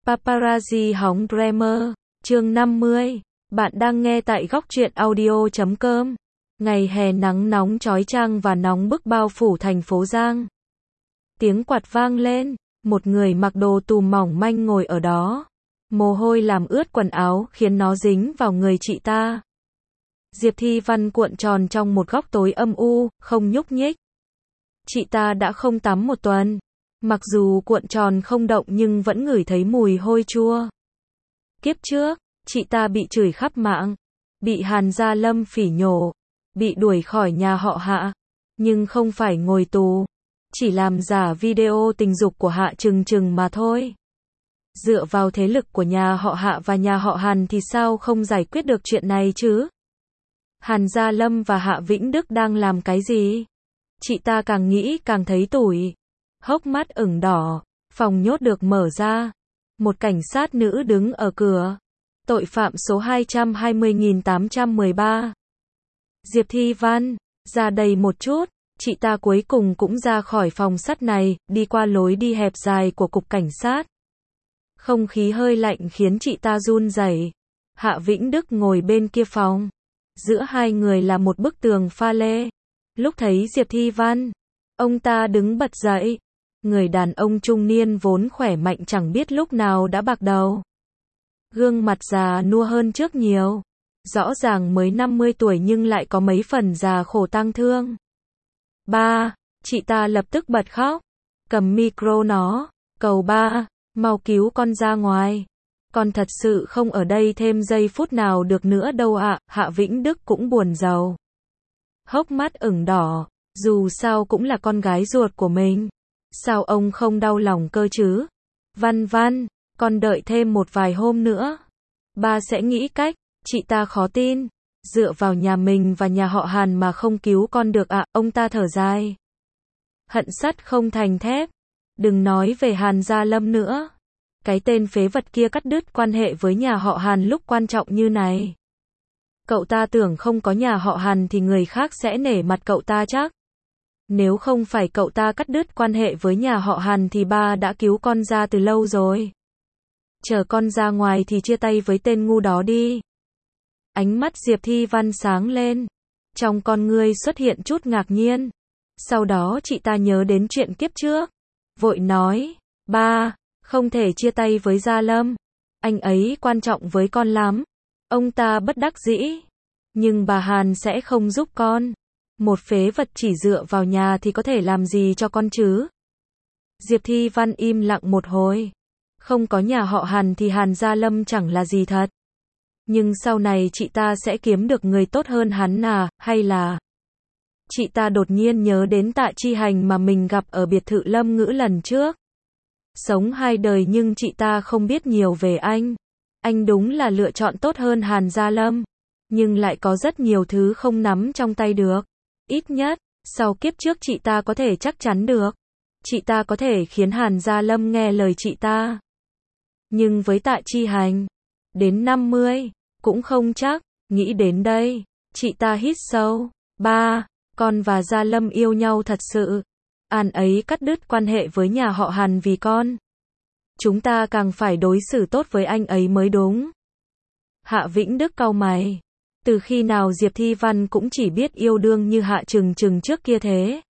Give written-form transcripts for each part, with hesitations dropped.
Paparazzi hóng Bremer, chương 50. Bạn đang nghe tại góc truyện audio.com. Ngày hè nắng nóng chói chang và nóng bức bao phủ thành phố Giang. Tiếng quạt vang lên, một người mặc đồ tù mỏng manh ngồi ở đó. Mồ hôi làm ướt quần áo khiến nó dính vào người chị ta. Diệp Thi Văn cuộn tròn trong một góc tối âm u, không nhúc nhích. Chị ta đã không tắm một tuần. Mặc dù cuộn tròn không động nhưng vẫn ngửi thấy mùi hôi chua. Kiếp trước, chị ta bị chửi khắp mạng, bị Hàn Gia Lâm phỉ nhổ, bị đuổi khỏi nhà họ Hạ, nhưng không phải ngồi tù, chỉ làm giả video tình dục của Hạ Trừng Trừng mà thôi. Dựa vào thế lực của nhà họ Hạ và nhà họ Hàn thì sao không giải quyết được chuyện này chứ? Hàn Gia Lâm và Hạ Vĩnh Đức đang làm cái gì? Chị ta càng nghĩ càng thấy tủi. Hốc mắt ửng đỏ, phòng nhốt được mở ra. Một cảnh sát nữ đứng ở cửa. Tội phạm số 220.813. Diệp Thi Văn, ra đây một chút. Chị ta cuối cùng cũng ra khỏi phòng sắt này, đi qua lối đi hẹp dài của cục cảnh sát. Không khí hơi lạnh khiến chị ta run rẩy. Hạ Vĩnh Đức ngồi bên kia phòng. Giữa hai người là một bức tường pha lê. Lúc thấy Diệp Thi Văn, ông ta đứng bật dậy. Người đàn ông trung niên vốn khỏe mạnh chẳng biết lúc nào đã bạc đầu. Gương mặt già nua hơn trước nhiều. Rõ ràng mới 50 tuổi nhưng lại có mấy phần già khổ tang thương. Ba, chị ta lập tức bật khóc. Cầm micro nó, cầu ba, mau cứu con ra ngoài. Con thật sự không ở đây thêm giây phút nào được nữa đâu ạ. Hạ Vĩnh Đức cũng buồn rầu. Hốc mắt ửng đỏ, dù sao cũng là con gái ruột của mình. Sao ông không đau lòng cơ chứ? Văn Văn, con đợi thêm một vài hôm nữa. Ba sẽ nghĩ cách. Chị ta khó tin. Dựa vào nhà mình và nhà họ Hàn mà không cứu con được ạ. Ông ta thở dài. Hận sắt không thành thép. Đừng nói về Hàn Gia Lâm nữa. Cái tên phế vật kia cắt đứt quan hệ với nhà họ Hàn lúc quan trọng như này. Cậu ta tưởng không có nhà họ Hàn thì người khác sẽ nể mặt cậu ta chắc. Nếu không phải cậu ta cắt đứt quan hệ với nhà họ Hàn thì ba đã cứu con ra từ lâu rồi. Chờ con ra ngoài thì chia tay với tên ngu đó đi. Ánh mắt Diệp Thi Văn sáng lên. Trong con ngươi xuất hiện chút ngạc nhiên. Sau đó chị ta nhớ đến chuyện kiếp trước. Vội nói, ba, không thể chia tay với Gia Lâm. Anh ấy quan trọng với con lắm. Ông ta bất đắc dĩ. Nhưng bà Hàn sẽ không giúp con. Một phế vật chỉ dựa vào nhà thì có thể làm gì cho con chứ? Diệp Thi Văn im lặng một hồi. Không có nhà họ Hàn thì Hàn Gia Lâm chẳng là gì thật. Nhưng sau này chị ta sẽ kiếm được người tốt hơn hắn à, hay là... Chị ta đột nhiên nhớ đến Tạ Chi Hành mà mình gặp ở biệt thự Lâm Ngữ lần trước. Sống hai đời nhưng chị ta không biết nhiều về anh. Anh đúng là lựa chọn tốt hơn Hàn Gia Lâm. Nhưng lại có rất nhiều thứ không nắm trong tay được. Ít nhất, sau kiếp trước chị ta có thể chắc chắn được. Chị ta có thể khiến Hàn Gia Lâm nghe lời chị ta. Nhưng với Tạ Chi Hành, đến 50, cũng không chắc. Nghĩ đến đây, chị ta hít sâu. Ba, con và Gia Lâm yêu nhau thật sự. Anh ấy cắt đứt quan hệ với nhà họ Hàn vì con. Chúng ta càng phải đối xử tốt với anh ấy mới đúng. Hạ Vĩnh Đức cau mày. Từ khi nào Diệp Thi Văn cũng chỉ biết yêu đương như Hạ Trừng Trừng trước kia thế?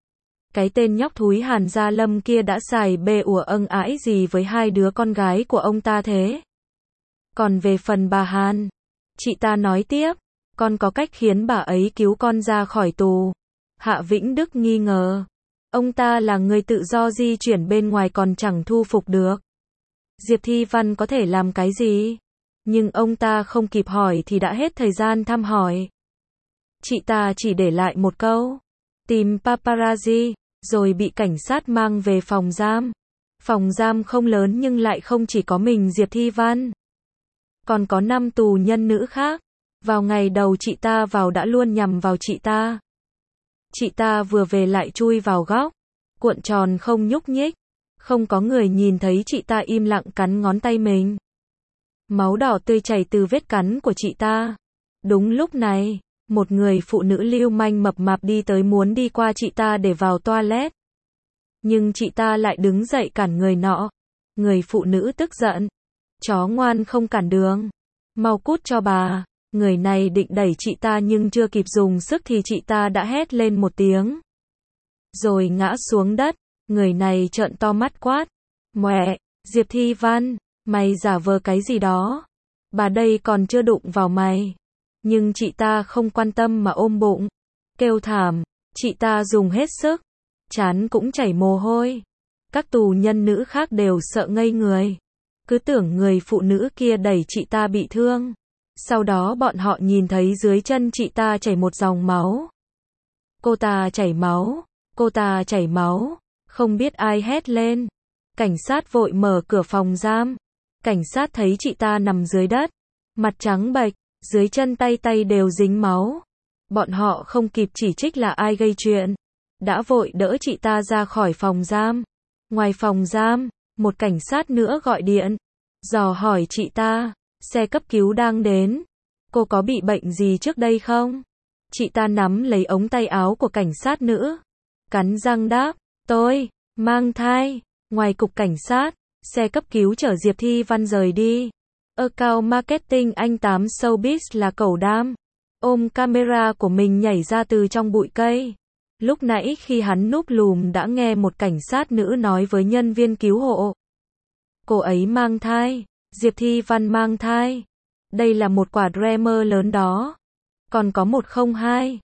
Cái tên nhóc thúi Hàn Gia Lâm kia đã xài bê ủa ân ái gì với hai đứa con gái của ông ta thế? Còn về phần bà Hàn, chị ta nói tiếp, con có cách khiến bà ấy cứu con ra khỏi tù. Hạ Vĩnh Đức nghi ngờ. Ông ta là người tự do di chuyển bên ngoài còn chẳng thu phục được. Diệp Thi Văn có thể làm cái gì? Nhưng ông ta không kịp hỏi thì đã hết thời gian thăm hỏi. Chị ta chỉ để lại một câu. Tìm paparazzi, rồi bị cảnh sát mang về phòng giam. Phòng giam không lớn nhưng lại không chỉ có mình Diệp Thi Văn. Còn có 5 tù nhân nữ khác. Vào ngày đầu chị ta vào đã luôn nhằm vào chị ta. Chị ta vừa về lại chui vào góc. Cuộn tròn không nhúc nhích. Không có người nhìn thấy chị ta im lặng cắn ngón tay mình. Máu đỏ tươi chảy từ vết cắn của chị ta. Đúng lúc này, một người phụ nữ lưu manh mập mạp đi tới muốn đi qua chị ta để vào toilet. Nhưng chị ta lại đứng dậy cản người nọ. Người phụ nữ tức giận. Chó ngoan không cản đường. Mau cút cho bà. Người này định đẩy chị ta nhưng chưa kịp dùng sức thì chị ta đã hét lên một tiếng. Rồi ngã xuống đất. Người này trợn to mắt quát. Mẹ, Diệp Thi Văn, mày giả vờ cái gì đó? Bà đây còn chưa đụng vào mày. Nhưng chị ta không quan tâm mà ôm bụng. Kêu thảm. Chị ta dùng hết sức. Trán cũng chảy mồ hôi. Các tù nhân nữ khác đều sợ ngây người. Cứ tưởng người phụ nữ kia đẩy chị ta bị thương. Sau đó bọn họ nhìn thấy dưới chân chị ta chảy một dòng máu. Cô ta chảy máu. Cô ta chảy máu. Không biết ai hét lên. Cảnh sát vội mở cửa phòng giam. Cảnh sát thấy chị ta nằm dưới đất. Mặt trắng bệch. Dưới chân tay đều dính máu. Bọn họ không kịp chỉ trích là ai gây chuyện. Đã vội đỡ chị ta ra khỏi phòng giam. Ngoài phòng giam, một cảnh sát nữa gọi điện. Dò hỏi chị ta. Xe cấp cứu đang đến. Cô có bị bệnh gì trước đây không? Chị ta nắm lấy ống tay áo của cảnh sát nữ. Cắn răng đáp. Tôi mang thai. Ngoài cục cảnh sát, xe cấp cứu chở Diệp Thi Văn rời đi. Account marketing anh Tám Showbiz là Cẩu Đam. Ôm camera của mình nhảy ra từ trong bụi cây. Lúc nãy khi hắn núp lùm đã nghe một cảnh sát nữ nói với nhân viên cứu hộ. Cô ấy mang thai. Diệp Thi Văn mang thai. Đây là một quả drama lớn đó. Còn có 102.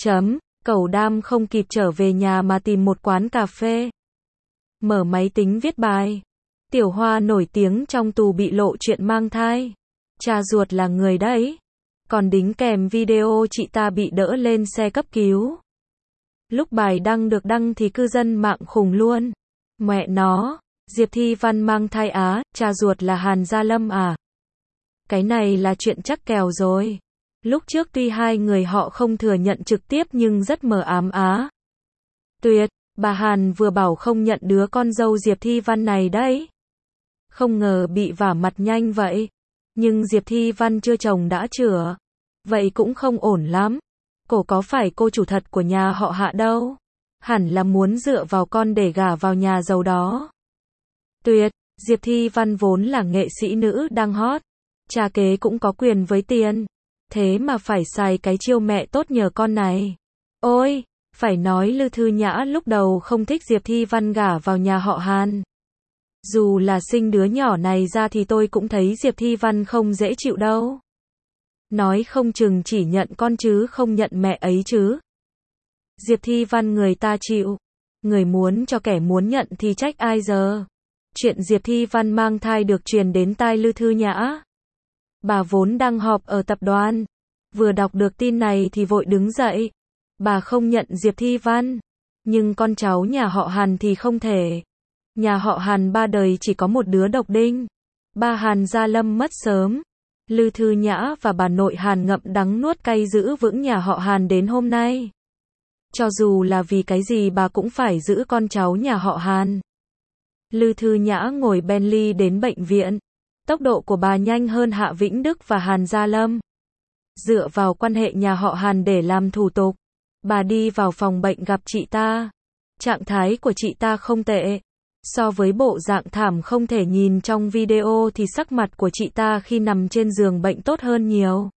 Cẩu Đam không kịp trở về nhà mà tìm một quán cà phê. Mở máy tính viết bài. Tiểu Hoa nổi tiếng trong tù bị lộ chuyện mang thai. Cha ruột là người đấy. Còn đính kèm video chị ta bị đỡ lên xe cấp cứu. Lúc bài đăng được đăng thì cư dân mạng khùng luôn. Mẹ nó, Diệp Thi Văn mang thai á, cha ruột là Hàn Gia Lâm à? Cái này là chuyện chắc kèo rồi. Lúc trước tuy hai người họ không thừa nhận trực tiếp nhưng rất mờ ám á. Tuyệt, bà Hàn vừa bảo không nhận đứa con dâu Diệp Thi Văn này đấy. Không ngờ bị vả mặt nhanh vậy. Nhưng Diệp Thi Văn chưa chồng đã chửa. Vậy cũng không ổn lắm. Cô có phải cô chủ thật của nhà họ Hạ đâu. Hẳn là muốn dựa vào con để gả vào nhà giàu đó. Tuyệt, Diệp Thi Văn vốn là nghệ sĩ nữ đang hot. Cha kế cũng có quyền với tiền. Thế mà phải xài cái chiêu mẹ tốt nhờ con này. Ôi, phải nói Lư Thư Nhã lúc đầu không thích Diệp Thi Văn gả vào nhà họ Hàn. Dù là sinh đứa nhỏ này ra thì tôi cũng thấy Diệp Thi Văn không dễ chịu đâu. Nói không chừng chỉ nhận con chứ không nhận mẹ ấy chứ. Diệp Thi Văn người ta chịu. Người muốn cho kẻ muốn nhận thì trách ai giờ. Chuyện Diệp Thi Văn mang thai được truyền đến tai Lư Thư Nhã. Bà vốn đang họp ở tập đoàn. Vừa đọc được tin này thì vội đứng dậy. Bà không nhận Diệp Thi Văn. Nhưng con cháu nhà họ Hàn thì không thể. Nhà họ Hàn ba đời chỉ có một đứa độc đinh. Ba Hàn Gia Lâm mất sớm. Lư Thư Nhã và bà nội Hàn ngậm đắng nuốt cay giữ vững nhà họ Hàn đến hôm nay. Cho dù là vì cái gì bà cũng phải giữ con cháu nhà họ Hàn. Lư Thư Nhã ngồi Bentley đến bệnh viện. Tốc độ của bà nhanh hơn Hạ Vĩnh Đức và Hàn Gia Lâm. Dựa vào quan hệ nhà họ Hàn để làm thủ tục. Bà đi vào phòng bệnh gặp chị ta. Trạng thái của chị ta không tệ. So với bộ dạng thảm không thể nhìn trong video thì sắc mặt của chị ta khi nằm trên giường bệnh tốt hơn nhiều.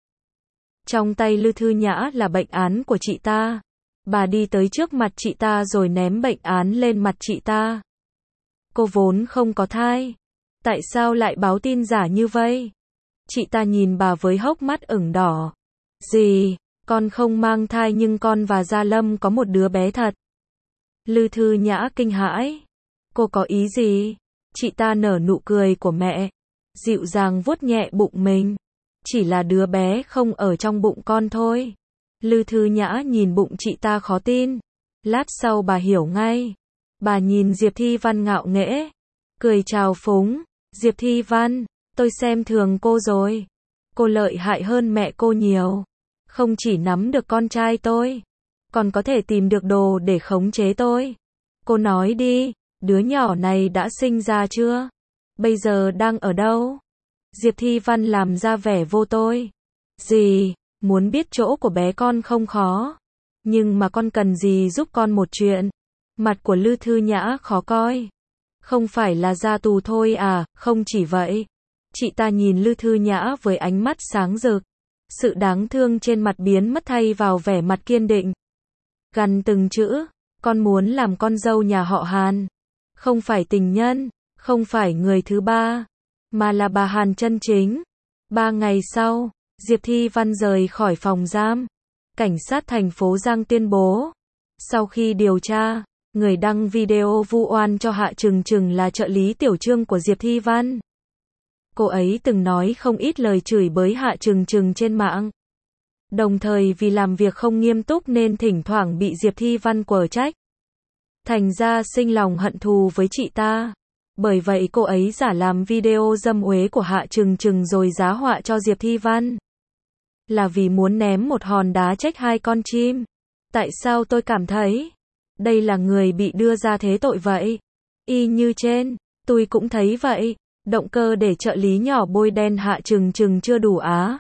Trong tay Lư Thư Nhã là bệnh án của chị ta. Bà đi tới trước mặt chị ta rồi ném bệnh án lên mặt chị ta. Cô vốn không có thai. Tại sao lại báo tin giả như vậy? Chị ta nhìn bà với hốc mắt ửng đỏ. Gì? Con không mang thai nhưng con và Gia Lâm có một đứa bé thật. Lư Thư Nhã kinh hãi. Cô có ý gì? Chị ta nở nụ cười của mẹ. Dịu dàng vuốt nhẹ bụng mình. Chỉ là đứa bé không ở trong bụng con thôi. Lư Thư Nhã nhìn bụng chị ta khó tin. Lát sau bà hiểu ngay. Bà nhìn Diệp Thi Văn ngạo nghễ. Cười chào phúng. Diệp Thi Văn, tôi xem thường cô rồi. Cô lợi hại hơn mẹ cô nhiều. Không chỉ nắm được con trai tôi. Còn có thể tìm được đồ để khống chế tôi. Cô nói đi, đứa nhỏ này đã sinh ra chưa? Bây giờ đang ở đâu? Diệp Thi Văn làm ra vẻ vô tôi. Gì? Muốn biết chỗ của bé con không khó. Nhưng mà con cần gì giúp con một chuyện. Mặt của Lư Thư Nhã khó coi. Không phải là ra tù thôi à, không chỉ vậy. Chị ta nhìn Lư Thư Nhã với ánh mắt sáng rực. Sự đáng thương trên mặt biến mất thay vào vẻ mặt kiên định. Gằn từng chữ, con muốn làm con dâu nhà họ Hàn. Không phải tình nhân, không phải người thứ ba, mà là bà Hàn chân chính. 3 ngày sau, Diệp Thi Văn rời khỏi phòng giam. Cảnh sát thành phố Giang tuyên bố. Sau khi điều tra, người đăng video vu oan cho Hạ Trừng Trừng là trợ lý tiểu trương của Diệp Thi Văn. Cô ấy từng nói không ít lời chửi bới Hạ Trừng Trừng trên mạng. Đồng thời vì làm việc không nghiêm túc nên thỉnh thoảng bị Diệp Thi Văn quở trách. Thành ra sinh lòng hận thù với chị ta. Bởi vậy cô ấy giả làm video dâm uế của Hạ Trừng Trừng rồi giá họa cho Diệp Thi Văn. Là vì muốn ném một hòn đá trách hai con chim. Tại sao tôi cảm thấy đây là người bị đưa ra thế tội vậy? Y như trên, tôi cũng thấy vậy. Động cơ để trợ lý nhỏ bôi đen Hạ Trừng Trừng chưa đủ á.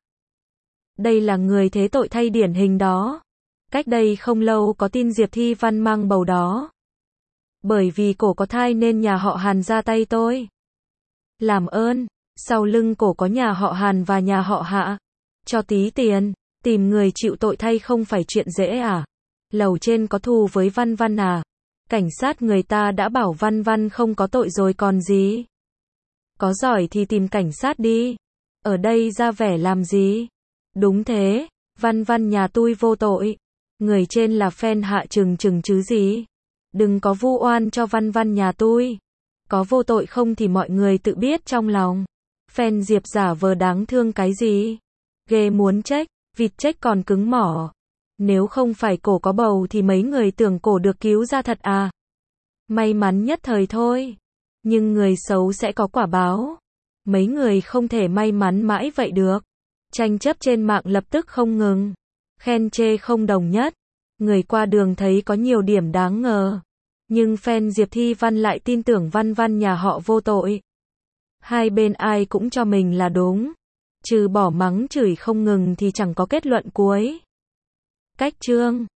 Đây là người thế tội thay điển hình đó. Cách đây không lâu có tin Diệp Thi Văn mang bầu đó. Bởi vì cổ có thai nên nhà họ Hàn ra tay tôi. Làm ơn, sau lưng cổ có nhà họ Hàn và nhà họ Hạ. Cho tí tiền, tìm người chịu tội thay không phải chuyện dễ à? Lầu trên có thù với Văn Văn à? Cảnh sát người ta đã bảo Văn Văn không có tội rồi còn gì. Có giỏi thì tìm cảnh sát đi. Ở đây ra vẻ làm gì? Đúng thế, Văn Văn nhà tôi vô tội. Người trên là fan Hạ Trừng Trừng chứ gì. Đừng có vu oan cho Văn Văn nhà tôi. Có vô tội không thì mọi người tự biết trong lòng. Fan Diệp giả vờ đáng thương cái gì? Ghê muốn trách, vịt trách còn cứng mỏ. Nếu không phải cổ có bầu thì mấy người tưởng cổ được cứu ra thật à? May mắn nhất thời thôi. Nhưng người xấu sẽ có quả báo. Mấy người không thể may mắn mãi vậy được. Tranh chấp trên mạng lập tức không ngừng. Khen chê không đồng nhất. Người qua đường thấy có nhiều điểm đáng ngờ. Nhưng fan Diệp Thi Văn lại tin tưởng Văn Văn nhà họ vô tội. Hai bên ai cũng cho mình là đúng. Trừ bỏ mắng chửi không ngừng thì chẳng có kết luận cuối. Cách chương